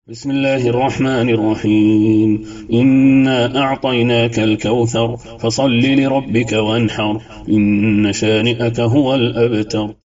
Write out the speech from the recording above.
بسم الله الرحمن الرحيم. إنا أعطيناك الكوثر فصل لربك وانحر إن شانئك هو الأبتر.